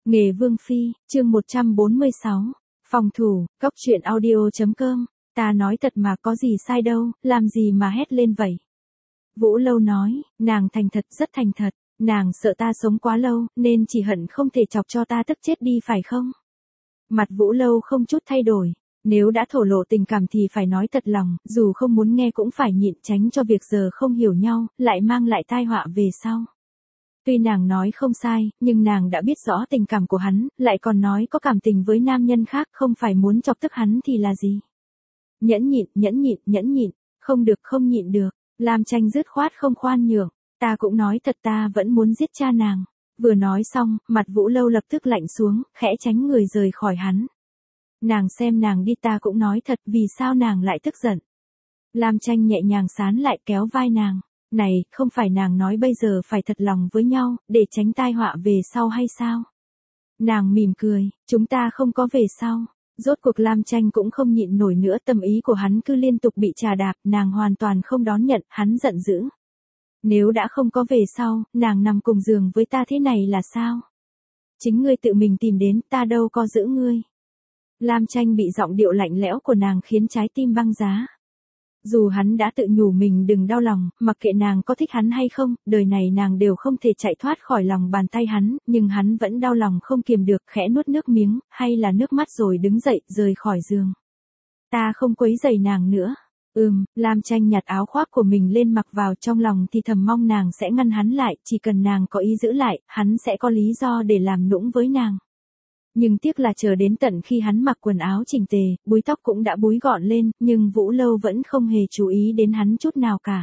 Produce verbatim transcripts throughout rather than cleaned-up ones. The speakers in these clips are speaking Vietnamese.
Nghề Vương Phi, chương một trăm bốn mươi sáu. Phòng thủ, cốc truyện audio.com. Ta nói thật mà có gì sai đâu, làm gì mà hét lên vậy. Vũ Lâu nói, nàng thành thật rất thành thật, nàng sợ ta sống quá lâu, nên chỉ hận không thể chọc cho ta tức chết đi phải không? Mặt Vũ Lâu không chút thay đổi, nếu đã thổ lộ tình cảm thì phải nói thật lòng, dù không muốn nghe cũng phải nhịn tránh cho việc giờ không hiểu nhau, lại mang lại tai họa về sau. Tuy nàng nói không sai, nhưng nàng đã biết rõ tình cảm của hắn, lại còn nói có cảm tình với nam nhân khác, không phải muốn chọc tức hắn thì là gì. Nhẫn nhịn, nhẫn nhịn, nhẫn nhịn, không được không nhịn được, Lam Tranh dứt khoát không khoan nhượng, ta cũng nói thật ta vẫn muốn giết cha nàng. Vừa nói xong, mặt Vũ Lâu lập tức lạnh xuống, khẽ tránh người rời khỏi hắn. Nàng xem nàng đi ta cũng nói thật, vì sao nàng lại tức giận. Lam Tranh nhẹ nhàng sán lại kéo vai nàng. Này, không phải nàng nói bây giờ phải thật lòng với nhau, để tránh tai họa về sau hay sao? Nàng mỉm cười, chúng ta không có về sau. Rốt cuộc Lam Tranh cũng không nhịn nổi nữa, tâm ý của hắn cứ liên tục bị trà đạp, nàng hoàn toàn không đón nhận, hắn giận dữ. Nếu đã không có về sau, nàng nằm cùng giường với ta thế này là sao? Chính ngươi tự mình tìm đến, ta đâu có giữ ngươi. Lam Tranh bị giọng điệu lạnh lẽo của nàng khiến trái tim băng giá. Dù hắn đã tự nhủ mình đừng đau lòng, mặc kệ nàng có thích hắn hay không, đời này nàng đều không thể chạy thoát khỏi lòng bàn tay hắn, nhưng hắn vẫn đau lòng không kiềm được, khẽ nuốt nước miếng, hay là nước mắt rồi đứng dậy, rời khỏi giường. Ta không quấy rầy nàng nữa. Ừm, Lam Tranh nhặt áo khoác của mình lên mặc vào, trong lòng thì thầm mong nàng sẽ ngăn hắn lại, chỉ cần nàng có ý giữ lại, hắn sẽ có lý do để làm nũng với nàng. Nhưng tiếc là chờ đến tận khi hắn mặc quần áo chỉnh tề, búi tóc cũng đã búi gọn lên, nhưng Vũ Lâu vẫn không hề chú ý đến hắn chút nào cả.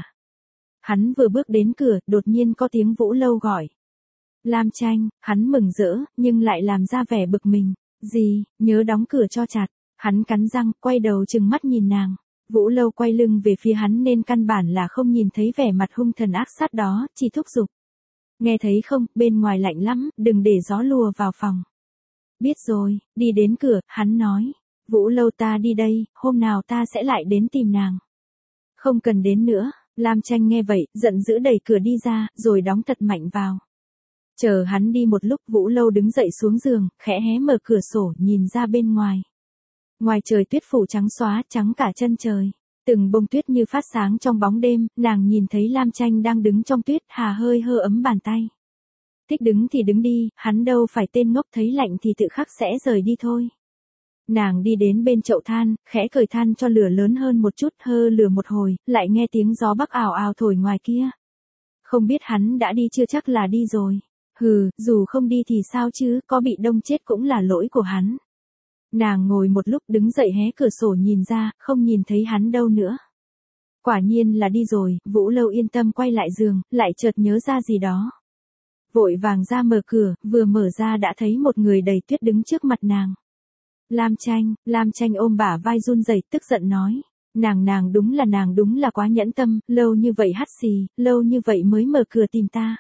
Hắn vừa bước đến cửa, đột nhiên có tiếng Vũ Lâu gọi. Lam Tranh, hắn mừng rỡ, nhưng lại làm ra vẻ bực mình. Gì, nhớ đóng cửa cho chặt. Hắn cắn răng, quay đầu trừng mắt nhìn nàng. Vũ Lâu quay lưng về phía hắn nên căn bản là không nhìn thấy vẻ mặt hung thần ác sát đó, chỉ thúc giục. Nghe thấy không, bên ngoài lạnh lắm, đừng để gió lùa vào phòng. Biết rồi, đi đến cửa, hắn nói. Vũ Lâu ta đi đây, hôm nào ta sẽ lại đến tìm nàng. Không cần đến nữa, Lam Tranh nghe vậy, giận dữ đẩy cửa đi ra, rồi đóng thật mạnh vào. Chờ hắn đi một lúc, Vũ Lâu đứng dậy xuống giường, khẽ hé mở cửa sổ, nhìn ra bên ngoài. Ngoài trời tuyết phủ trắng xóa, trắng cả chân trời. Từng bông tuyết như phát sáng trong bóng đêm, nàng nhìn thấy Lam Tranh đang đứng trong tuyết, hà hơi hơ ấm bàn tay. Thích đứng thì đứng đi, hắn đâu phải tên ngốc, thấy lạnh thì tự khắc sẽ rời đi thôi. Nàng đi đến bên chậu than, khẽ cởi than cho lửa lớn hơn một chút, hơ lửa một hồi, lại nghe tiếng gió bắc ào ào thổi ngoài kia. Không biết hắn đã đi chưa, chắc là đi rồi. Hừ, dù không đi thì sao chứ, có bị đông chết cũng là lỗi của hắn. Nàng ngồi một lúc đứng dậy hé cửa sổ nhìn ra, không nhìn thấy hắn đâu nữa. Quả nhiên là đi rồi, Vũ Lâu yên tâm quay lại giường, lại chợt nhớ ra gì đó. Vội vàng ra mở cửa, vừa mở ra đã thấy một người đầy tuyết đứng trước mặt nàng. Lam Tranh, Lam Tranh ôm bả vai run rẩy, tức giận nói. Nàng nàng đúng là nàng đúng là quá nhẫn tâm, lâu như vậy hắt xì, lâu như vậy mới mở cửa tìm ta.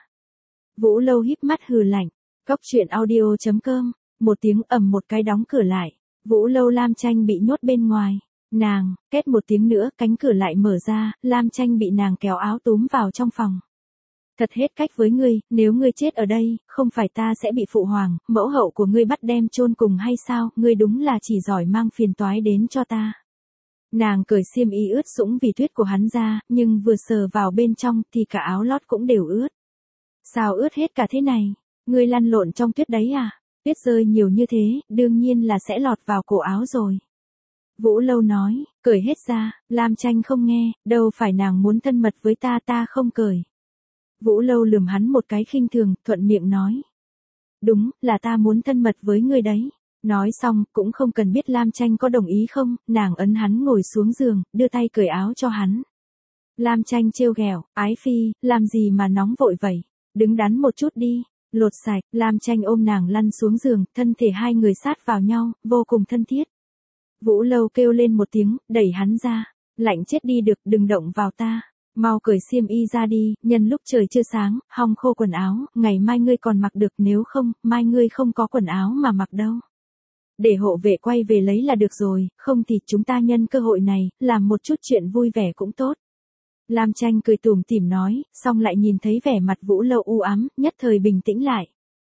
Vũ Lâu híp mắt hừ lạnh. Cốc truyện audio.com. Một tiếng ầm một cái đóng cửa lại. Vũ Lâu Lam Tranh bị nhốt bên ngoài. Nàng, két một tiếng nữa, cánh cửa lại mở ra, Lam Tranh bị nàng kéo áo túm vào trong phòng. Thật hết cách với ngươi, nếu ngươi chết ở đây, không phải ta sẽ bị phụ hoàng, mẫu hậu của ngươi bắt đem chôn cùng hay sao, ngươi đúng là chỉ giỏi mang phiền toái đến cho ta. Nàng cởi xiêm y ướt sũng vì tuyết của hắn ra, nhưng vừa sờ vào bên trong thì cả áo lót cũng đều ướt. Sao ướt hết cả thế này? Ngươi lăn lộn trong tuyết đấy à? Tuyết rơi nhiều như thế, đương nhiên là sẽ lọt vào cổ áo rồi. Vũ Lâu nói, cởi hết ra, Lam Tranh không nghe, đâu phải nàng muốn thân mật với ta, ta không cởi. Vũ Lâu lườm hắn một cái khinh thường, thuận miệng nói. Đúng, là ta muốn thân mật với ngươi đấy. Nói xong, cũng không cần biết Lam Tranh có đồng ý không, nàng ấn hắn ngồi xuống giường, đưa tay cởi áo cho hắn. Lam Tranh trêu ghẹo, ái phi, làm gì mà nóng vội vậy, đứng đắn một chút đi. Lột sạch, Lam Tranh ôm nàng lăn xuống giường, thân thể hai người sát vào nhau, vô cùng thân thiết. Vũ Lâu kêu lên một tiếng, đẩy hắn ra. Lạnh chết đi được, đừng động vào ta. Mau cởi xiêm y ra đi, nhân lúc trời chưa sáng, hong khô quần áo, ngày mai ngươi còn mặc được, nếu không, mai ngươi không có quần áo mà mặc đâu. Để hộ vệ quay về lấy là được rồi, không thì chúng ta nhân cơ hội này, làm một chút chuyện vui vẻ cũng tốt. Lam Tranh cười tủm tỉm nói, xong lại nhìn thấy vẻ mặt Vũ Lâu u ám, nhất thời bình tĩnh lại.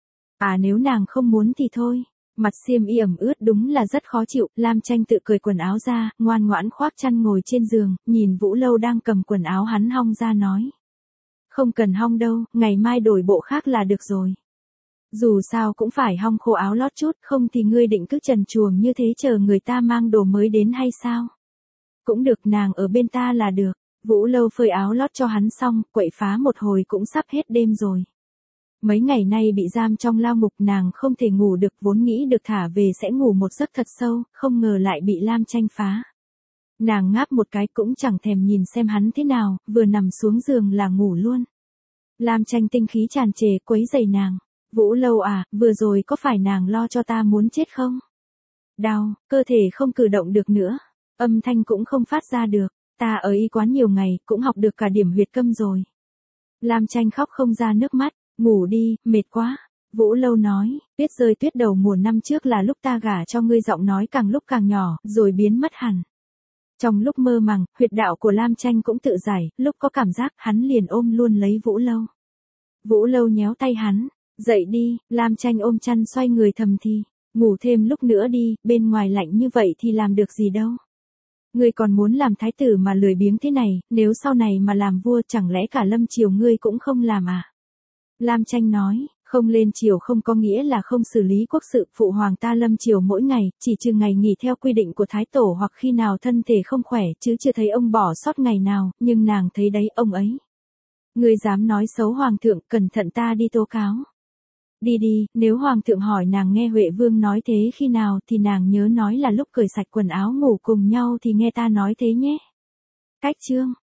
À nếu nàng không muốn thì thôi. Mặt xiêm y ẩm ướt đúng là rất khó chịu, Lam Tranh tự cởi quần áo ra, ngoan ngoãn khoác chăn ngồi trên giường, nhìn Vũ Lâu đang cầm quần áo hắn hong ra nói. Không cần hong đâu, ngày mai đổi bộ khác là được rồi. Dù sao cũng phải hong khô áo lót chút, không thì ngươi định cứ trần truồng như thế chờ người ta mang đồ mới đến hay sao? Cũng được, nàng ở bên ta là được. Vũ Lâu phơi áo lót cho hắn xong, quậy phá một hồi cũng sắp hết đêm rồi. Mấy ngày nay bị giam trong lao ngục nàng không thể ngủ được, vốn nghĩ được thả về sẽ ngủ một giấc thật sâu, không ngờ lại bị Lam Tranh phá. Nàng ngáp một cái cũng chẳng thèm nhìn xem hắn thế nào, vừa nằm xuống giường là ngủ luôn. Lam Tranh tinh khí tràn trề quấy rầy nàng. Vũ Lâu à, vừa rồi có phải nàng lo cho ta muốn chết không? Đau, cơ thể không cử động được nữa, âm thanh cũng không phát ra được, ta ở y quán nhiều ngày, cũng học được cả điểm huyệt câm rồi. Lam Tranh khóc không ra nước mắt, ngủ đi, mệt quá. Vũ Lâu nói, tuyết rơi tuyết đầu mùa năm trước là lúc ta gả cho ngươi, giọng nói càng lúc càng nhỏ, rồi biến mất hẳn. Trong lúc mơ màng, huyệt đạo của Lam Tranh cũng tự giải, lúc có cảm giác, hắn liền ôm luôn lấy Vũ Lâu. Vũ Lâu nhéo tay hắn, dậy đi, Lam Tranh ôm chăn xoay người thầm thì, ngủ thêm lúc nữa đi, bên ngoài lạnh như vậy thì làm được gì đâu. Ngươi còn muốn làm thái tử mà lười biếng thế này, nếu sau này mà làm vua chẳng lẽ cả lâm triều ngươi cũng không làm à? Lam Tranh nói, không lên triều không có nghĩa là không xử lý quốc sự, phụ hoàng ta lâm triều mỗi ngày, chỉ trừ ngày nghỉ theo quy định của thái tổ hoặc khi nào thân thể không khỏe, chứ chưa thấy ông bỏ sót ngày nào, nhưng nàng thấy đấy ông ấy. Ngươi dám nói xấu hoàng thượng, cẩn thận ta đi tố cáo. Đi đi, nếu hoàng thượng hỏi nàng nghe Huệ Vương nói thế khi nào thì nàng nhớ nói là lúc cởi sạch quần áo ngủ cùng nhau thì nghe ta nói thế nhé. Cách chương